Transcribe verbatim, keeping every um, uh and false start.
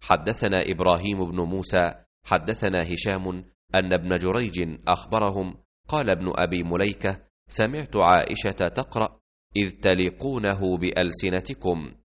حدثنا إبراهيم بن موسى حدثنا هشام أن ابن جريج أخبرهم قال ابن أبي مليكة: سمعت عائشة تقرأ: إذ تلقونه بألسنتكم